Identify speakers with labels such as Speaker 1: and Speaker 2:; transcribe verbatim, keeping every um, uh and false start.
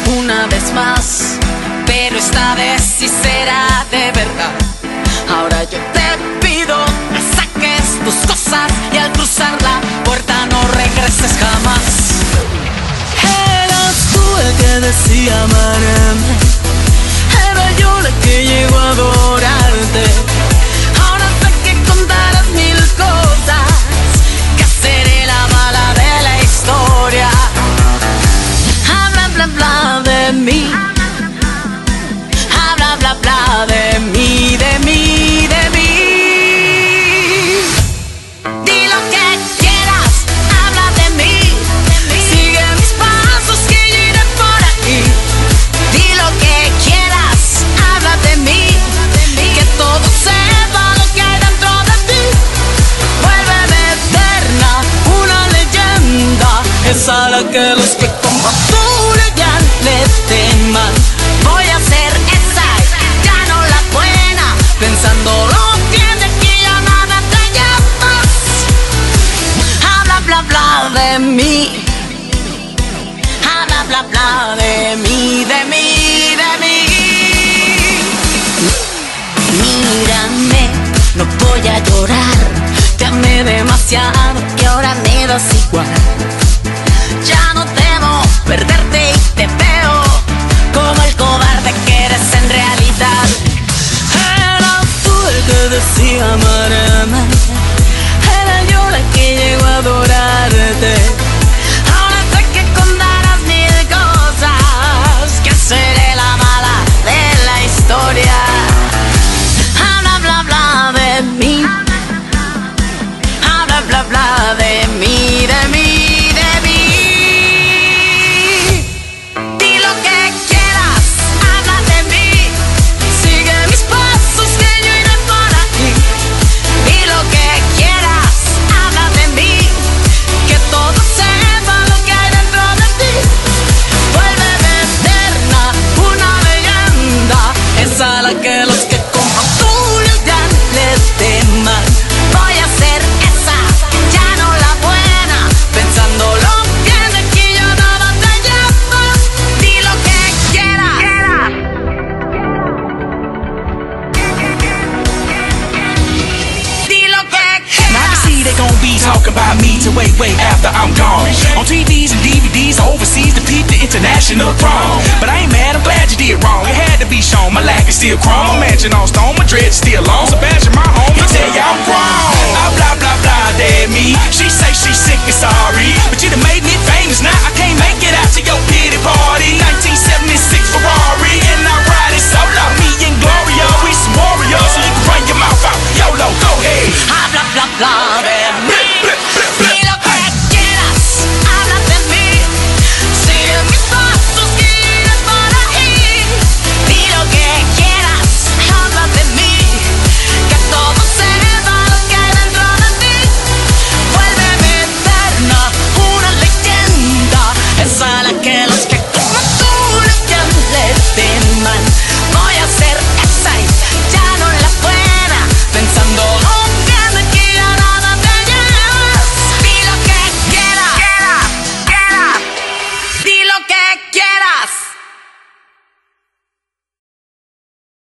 Speaker 1: una vez más, pero esta vez sí será de verdad. Ahora yo te pido que saques tus cosas y al cruzar la puerta no regreses jamás. Eras tú el que decía amarme, era yo la que llegó a adorarte. Ahora sé que contarás mil cosas, que seré la mala de la historia. Habla bla bla de mí, habla bla bla de mí, de mí, de mí. Di lo que quieras, habla de mí, sigue mis pasos que yo iré por ahí. Di lo que quieras, habla de mí, que todo sepa lo que hay dentro de ti. Vuélveme eterna, una leyenda, esa a la que los que como tú ya le teman. Voy a ser esa, ya no la buena, pensando lo que de aquí ya nada te llamas. Habla bla bla de mí, habla bla bla de mí, de mí, de mí. Mírame, no voy a llorar, te amé demasiado y ahora me das igual. Ya no temo perderte y te veo como el cobarde que eres en realidad. Eras tú el que decía amarme, era yo la que llegó a adorarte. Ahora sé que contarás mil cosas, que seré la mala de la historia. Habla bla bla de mí, habla bla bla de mí, de mí. Que los que como tú ya le teman. Voy a ser esa, ya no la buena, pensando lo que de aquí ya nada te llamas. Di lo que quieras, di lo que quieras.
Speaker 2: Now you see they gon' be talking about me till way, way after I'm gone. On T Vs and D V Ds overseas to peep the international prom. But I ain't mad, I'm glad you did wrong. It had to be shown, my lack is still chrome. My mansion on stone, my dread still on. Sebastian, my home, he tell you I'm wrong. I blah blah blah, that me. She say she's sick and sorry, but you done made